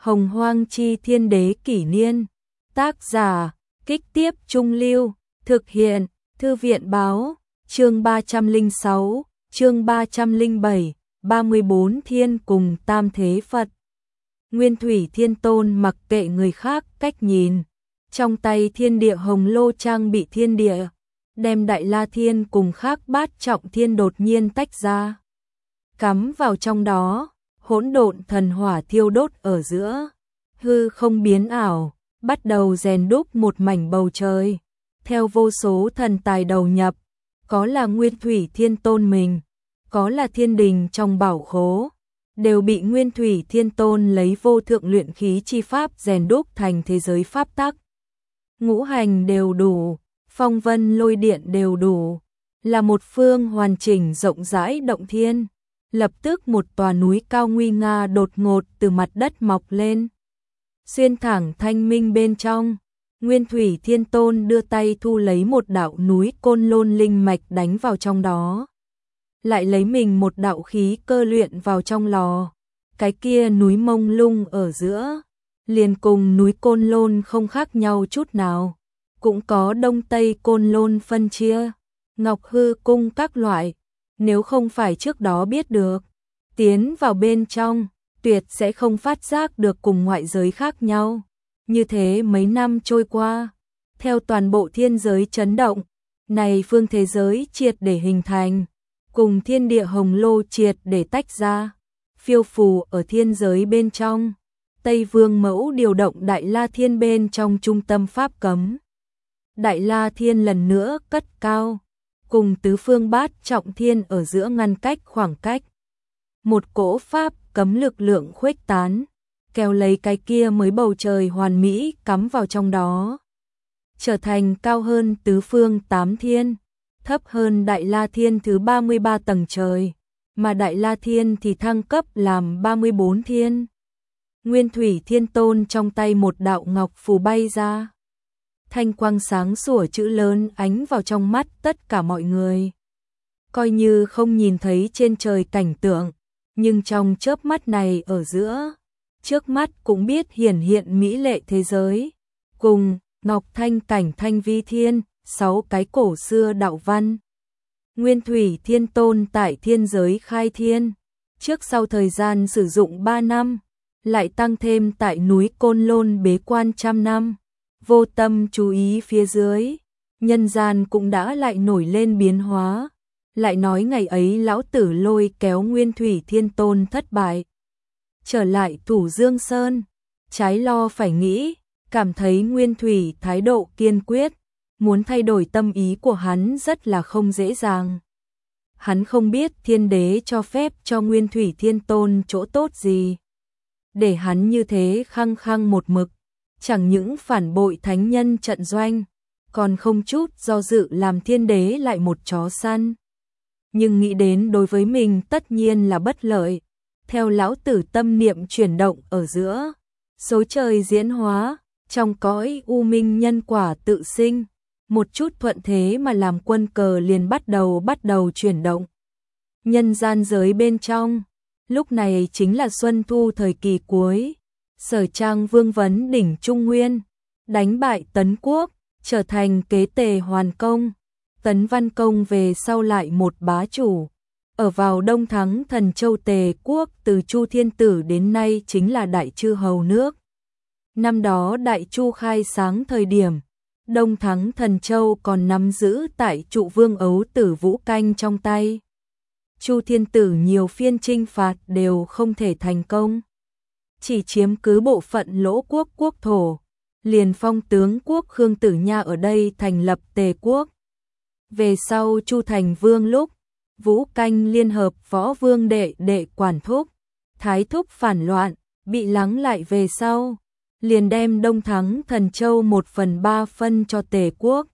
Hồng Hoang Chi Thiên Đế Kỷ Niên. Tác giả, Kích Tiếp Trung Lưu. Thực hiện, Thư viện Báo. Chương 306, chương 307, 34 Thiên cùng Tam Thế Phật. Nguyên Thủy Thiên Tôn mặc kệ người khác cách nhìn. Trong tay thiên địa hồng lô trang bị thiên địa, đem Đại La Thiên cùng khác bát trọng thiên đột nhiên tách ra. Cắm vào trong đó, hỗn độn thần hỏa thiêu đốt ở giữa, hư không biến ảo, bắt đầu rèn đúc một mảnh bầu trời. Theo vô số thần tài đầu nhập, có là Nguyên Thủy Thiên Tôn mình, có là thiên đình trong bảo khố, đều bị Nguyên Thủy Thiên Tôn lấy vô thượng luyện khí chi pháp rèn đúc thành thế giới pháp tắc. Ngũ hành đều đủ, phong vân lôi điện đều đủ, là một phương hoàn chỉnh rộng rãi động thiên. Lập tức một tòa núi cao nguy nga đột ngột từ mặt đất mọc lên. Xuyên thẳng thanh minh bên trong, Nguyên Thủy Thiên Tôn đưa tay thu lấy một đạo núi côn lôn linh mạch đánh vào trong đó. Lại lấy mình một đạo khí cơ luyện vào trong lò. Cái kia núi mông lung ở giữa, liền cùng núi côn lôn không khác nhau chút nào. Cũng có đông tây côn lôn phân chia, ngọc hư cung các loại. Nếu không phải trước đó biết được, tiến vào bên trong, tuyệt sẽ không phát giác được cùng ngoại giới khác nhau. Như thế mấy năm trôi qua, theo toàn bộ thiên giới chấn động, này phương thế giới triệt để hình thành, cùng thiên địa hồng lô triệt để tách ra, phiêu phù ở thiên giới bên trong. Tây Vương Mẫu điều động Đại La Thiên bên trong trung tâm pháp cấm. Đại La Thiên lần nữa cất cao, cùng tứ phương bát trọng thiên ở giữa ngăn cách khoảng cách. Một cỗ pháp cấm lực lượng khuếch tán, kéo lấy cái kia mới bầu trời hoàn mỹ cắm vào trong đó. Trở thành cao hơn tứ phương 8 thiên, thấp hơn Đại La Thiên thứ 33 tầng trời, mà Đại La Thiên thì thăng cấp làm 34 thiên. Nguyên Thủy Thiên Tôn trong tay một đạo ngọc phù bay ra. Thanh quang sáng sủa chữ lớn ánh vào trong mắt tất cả mọi người. Coi như không nhìn thấy trên trời cảnh tượng, nhưng trong chớp mắt này ở giữa, trước mắt cũng biết hiển hiện mỹ lệ thế giới. Cùng ngọc thanh cảnh thanh vi thiên, 6 cái cổ xưa đạo văn. Nguyên Thủy Thiên Tôn tại thiên giới khai thiên, trước sau thời gian sử dụng 3 năm, lại tăng thêm tại núi Côn Lôn bế quan 100 năm. Vô tâm chú ý phía dưới, nhân gian cũng đã lại nổi lên biến hóa. Lại nói ngày ấy lão tử lôi kéo Nguyên Thủy Thiên Tôn thất bại, trở lại Thủ Dương Sơn, trái lo phải nghĩ, cảm thấy Nguyên Thủy thái độ kiên quyết, muốn thay đổi tâm ý của hắn rất là không dễ dàng. Hắn không biết thiên đế cho phép cho Nguyên Thủy Thiên Tôn chỗ tốt gì, để hắn như thế khăng khăng một mực. Chẳng những phản bội thánh nhân trận doanh, còn không chút do dự làm thiên đế lại một chó săn. Nhưng nghĩ đến đối với mình tất nhiên là bất lợi. Theo lão tử tâm niệm chuyển động ở giữa, số trời diễn hóa, trong cõi u minh nhân quả tự sinh, một chút thuận thế mà làm quân cờ liền bắt đầu chuyển động. Nhân gian giới bên trong, lúc này chính là xuân thu thời kỳ cuối. Sở Trang Vương vấn đỉnh Trung Nguyên, đánh bại Tấn Quốc, trở thành kế tề hoàn công. Tấn Văn Công về sau lại một bá chủ, ở vào Đông Thắng Thần Châu Tề Quốc từ Chu Thiên Tử đến nay chính là Đại Chư Hầu nước. Năm đó Đại Chu khai sáng thời điểm, Đông Thắng Thần Châu còn nắm giữ tại Trụ Vương Ấu Tử Vũ Canh trong tay. Chu Thiên Tử nhiều phiên chinh phạt đều không thể thành công. Chỉ chiếm cứ bộ phận Lỗ Quốc quốc thổ, liền phong tướng quốc Khương Tử Nha ở đây thành lập Tề Quốc. Về sau Chu thành vương lúc, Vũ Canh liên hợp Võ Vương đệ quản thúc, Thái thúc phản loạn, bị lắng lại về sau, liền đem Đông Thắng Thần Châu 1/3 phân cho Tề Quốc.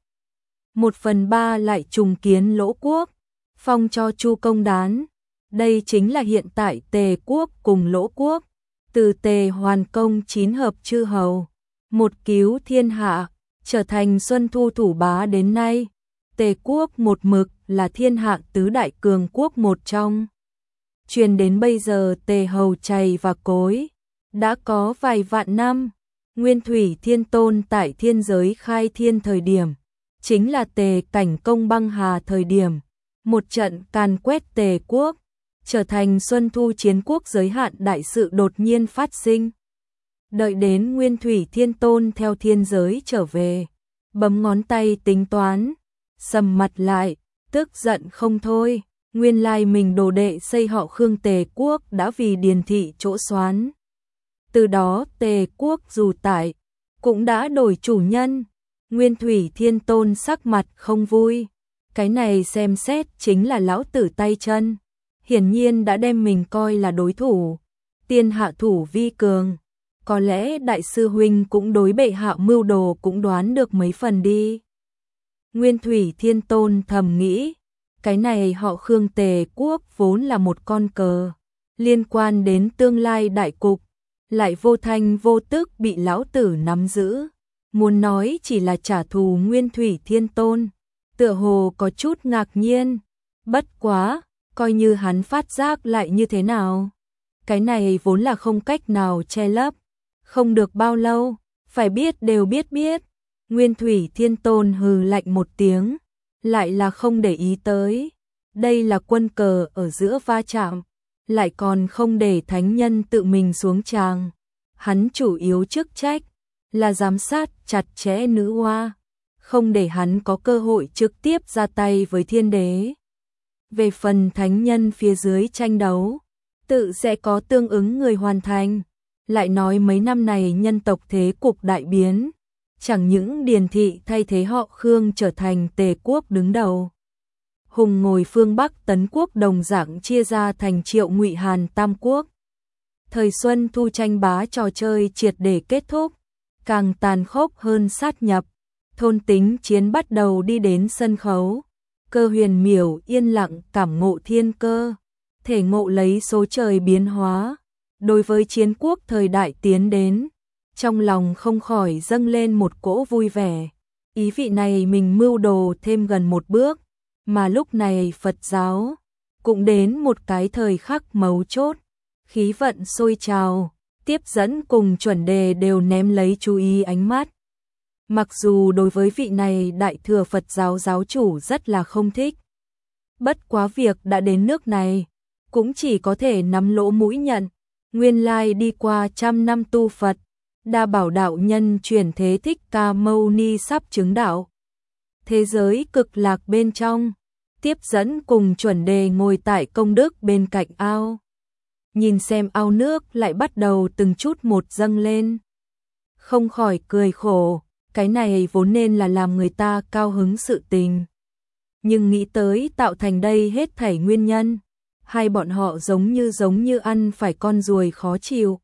1/3 lại trùng kiến Lỗ Quốc, phong cho Chu Công Đán. Đây chính là hiện tại Tề Quốc cùng Lỗ Quốc. Từ Tề hoàn công 9 hợp chư hầu, một cứu thiên hạ, trở thành xuân thu thủ bá đến nay. Tề Quốc một mực là thiên hạ tứ đại cường quốc một trong. Truyền đến bây giờ Tề hầu chày và cối, Đã có vài vạn năm, Nguyên Thủy Thiên Tôn tại thiên giới khai thiên thời điểm, chính là Tề Cảnh Công băng hà thời điểm, một trận càn quét Tề quốc, trở thành Xuân Thu chiến quốc giới hạn đại sự đột nhiên phát sinh. Đợi đến Nguyên Thủy Thiên Tôn theo thiên giới trở về, bấm ngón tay tính toán, sầm mặt lại, tức giận không thôi, nguyên lai mình đồ đệ xây họ Khương Tề quốc đã vì điền thị chỗ soán. Từ đó Tề quốc dù tại, cũng đã đổi chủ nhân, Nguyên Thủy Thiên Tôn sắc mặt không vui, cái này xem xét chính là lão tử tay chân, hiển nhiên đã đem mình coi là đối thủ, tiên hạ thủ vi cường. Có lẽ đại sư huynh cũng đối bệ hạ mưu đồ cũng đoán được mấy phần đi. Nguyên Thủy Thiên Tôn thầm nghĩ, cái này họ Khương Tề quốc vốn là một con cờ, liên quan đến tương lai đại cục, lại vô thanh vô tức bị lão tử nắm giữ. Muốn nói chỉ là trả thù Nguyên Thủy Thiên Tôn, tựa hồ có chút ngạc nhiên, bất quá, coi như hắn phát giác lại như thế nào. Cái này vốn là không cách nào che lấp. Không được bao lâu, phải biết đều biết. Nguyên Thủy Thiên Tôn hừ lạnh một tiếng, lại là không để ý tới. Đây là quân cờ ở giữa va chạm, lại còn không để thánh nhân tự mình xuống tràng. Hắn chủ yếu chức trách là giám sát chặt chẽ nữ hoa, không để hắn có cơ hội trực tiếp ra tay với thiên đế. Về phần thánh nhân phía dưới tranh đấu, tự sẽ có tương ứng người hoàn thành. Lại nói mấy năm này nhân tộc thế cục đại biến, chẳng những điền thị thay thế họ Khương trở thành Tề quốc đứng đầu. Hùng ngồi phương Bắc Tấn quốc đồng dạng chia ra thành Triệu Ngụy Hàn Tam quốc. Thời Xuân Thu tranh bá trò chơi triệt để kết thúc, càng tàn khốc hơn sát nhập, thôn tính chiến bắt đầu đi đến sân khấu. Cơ Huyền Miểu yên lặng cảm ngộ thiên cơ, thể ngộ lấy số trời biến hóa. Đối với chiến quốc thời đại tiến đến, trong lòng không khỏi dâng lên một cỗ vui vẻ. Ý vị này mình mưu đồ thêm gần một bước, mà lúc này Phật giáo cũng đến một cái thời khắc mấu chốt. Khí vận sôi trào, tiếp dẫn cùng chuẩn đề đều ném lấy chú ý ánh mắt. Mặc dù đối với vị này đại thừa Phật giáo giáo chủ rất là không thích. Bất quá việc đã đến nước này, cũng chỉ có thể nắm lỗ mũi nhận. Nguyên lai đi qua trăm năm tu Phật, Đa Bảo đạo nhân chuyển thế Thích Ca Mâu Ni sắp chứng đạo. Thế giới cực lạc bên trong, tiếp dẫn cùng chuẩn đề ngồi tại công đức bên cạnh ao. Nhìn xem ao nước lại bắt đầu từng chút một dâng lên. Không khỏi cười khổ, cái này vốn nên là làm người ta cao hứng sự tình. Nhưng nghĩ tới tạo thành đây hết thảy nguyên nhân. Hai bọn họ giống như ăn phải con ruồi khó chịu.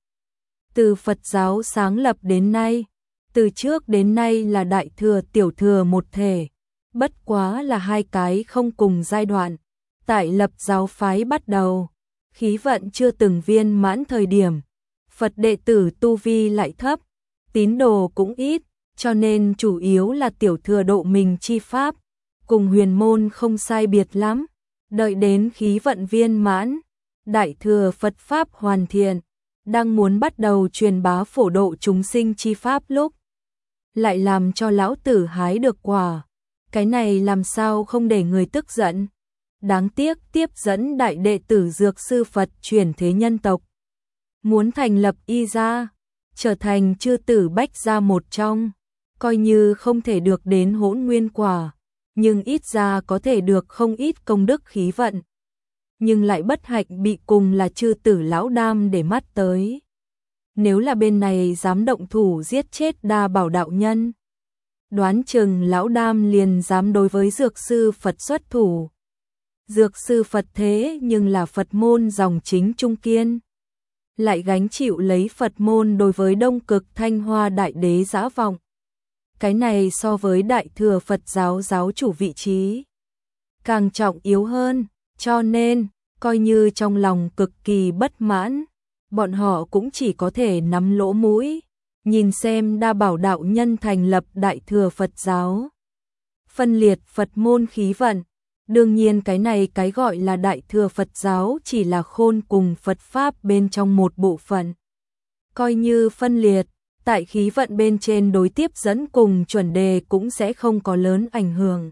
Từ Phật giáo sáng lập đến nay, từ trước đến nay là đại thừa tiểu thừa một thể, bất quá là hai cái không cùng giai đoạn. Tại lập giáo phái bắt đầu, khí vận chưa từng viên mãn thời điểm, Phật đệ tử tu vi lại thấp, tín đồ cũng ít, cho nên chủ yếu là tiểu thừa độ mình chi pháp, cùng huyền môn không sai biệt lắm. Đợi đến khí vận viên mãn, đại thừa Phật Pháp hoàn thiện, đang muốn bắt đầu truyền bá phổ độ chúng sinh chi Pháp lúc. Lại làm cho lão tử hái được quả, cái này làm sao không để người tức giận. Đáng tiếc tiếp dẫn đại đệ tử Dược Sư Phật chuyển thế nhân tộc. Muốn thành lập y gia, trở thành chư tử bách gia một trong, coi như không thể được đến hỗn nguyên quả. Nhưng ít ra có thể được không ít công đức khí vận. Nhưng lại bất hạnh bị cùng là chư tử lão đam để mắt tới. Nếu là bên này dám động thủ giết chết Đa Bảo đạo nhân, đoán chừng lão đam liền dám đối với Dược Sư Phật xuất thủ. Dược Sư Phật thế nhưng là Phật môn dòng chính trung kiên, lại gánh chịu lấy Phật môn đối với Đông Cực Thanh Hoa Đại Đế dã vọng. Cái này so với đại thừa Phật giáo giáo chủ vị trí càng trọng yếu hơn, cho nên coi như trong lòng cực kỳ bất mãn, bọn họ cũng chỉ có thể nắm lỗ mũi, nhìn xem Đa Bảo đạo nhân thành lập đại thừa Phật giáo, phân liệt Phật môn khí vận. Đương nhiên cái này cái gọi là đại thừa Phật giáo chỉ là khôn cùng Phật Pháp bên trong một bộ phận. Coi như phân liệt, tại khí vận bên trên đối tiếp dẫn cùng chuẩn đề cũng sẽ không có lớn ảnh hưởng.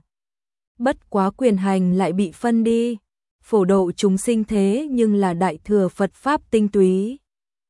Bất quá quyền hành lại bị phân đi, phổ độ chúng sinh thế nhưng là đại thừa Phật Pháp tinh túy.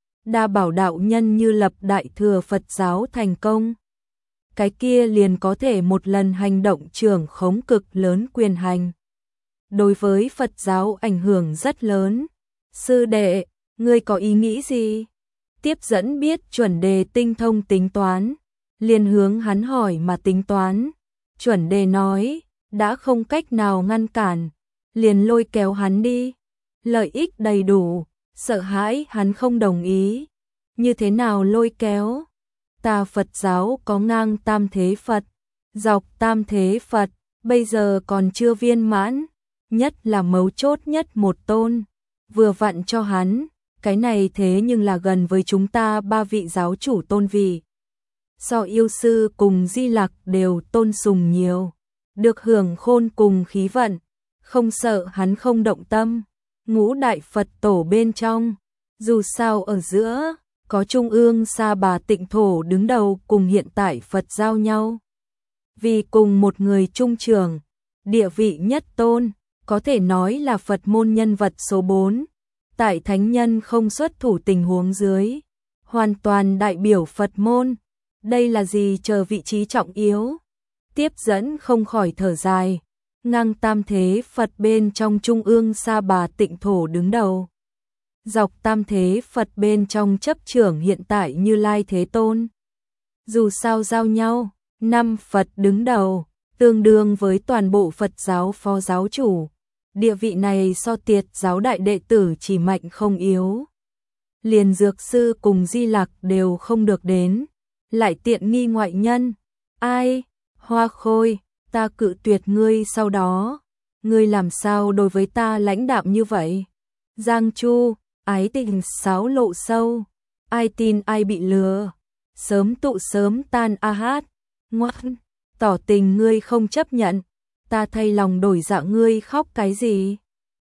Đa bảo đạo nhân như lập đại thừa Phật giáo thành công. Cái kia liền có thể một lần hành động trưởng khống cực lớn quyền hành. Đối với Phật giáo ảnh hưởng rất lớn. Sư đệ, ngươi có ý nghĩ gì? Tiếp dẫn biết chuẩn đề tinh thông tính toán, liền hướng hắn hỏi mà tính toán. Chuẩn đề nói, đã không cách nào ngăn cản, liền lôi kéo hắn đi. Lợi ích đầy đủ, sợ hãi hắn không đồng ý. Như thế nào lôi kéo? Ta Phật giáo có ngang tam thế Phật, dọc tam thế Phật, bây giờ còn chưa viên mãn, nhất là mấu chốt nhất một tôn, vừa vặn cho hắn, cái này thế nhưng là gần với chúng ta ba vị giáo chủ tôn vị. So yêu sư cùng Di Lặc đều tôn sùng nhiều, được hưởng khôn cùng khí vận, không sợ hắn không động tâm. Ngũ đại Phật tổ bên trong, dù sao ở giữa có Trung ương Sa Bà Tịnh Thổ đứng đầu cùng hiện tại Phật giao nhau. Vì cùng một người trung trưởng, địa vị nhất tôn, có thể nói là Phật môn nhân vật số 4. Tại thánh nhân không xuất thủ tình huống dưới, hoàn toàn đại biểu Phật môn. Đây là gì chờ vị trí trọng yếu? Tiếp dẫn không khỏi thở dài, ngang tam thế Phật bên trong Trung ương Sa Bà Tịnh Thổ đứng đầu. Dọc tam thế Phật bên trong chấp trưởng hiện tại Như Lai Thế Tôn. Dù sao giao nhau, 5 Phật đứng đầu, tương đương với toàn bộ Phật giáo phó giáo chủ. Địa vị này so Tiệt giáo đại đệ tử chỉ mạnh không yếu. Liền Dược sư cùng Di Lặc đều không được đến, lại tiện nghi ngoại nhân. Ai? Hoa Khôi, ta cự tuyệt ngươi sau đó. Ngươi làm sao đối với ta lãnh đạm như vậy? Giang Chu, ái tình sáo lộ sâu, ai tin ai bị lừa, sớm tụ sớm tan a hát, ngoan, tỏ tình ngươi không chấp nhận, ta thay lòng đổi dạ ngươi khóc cái gì?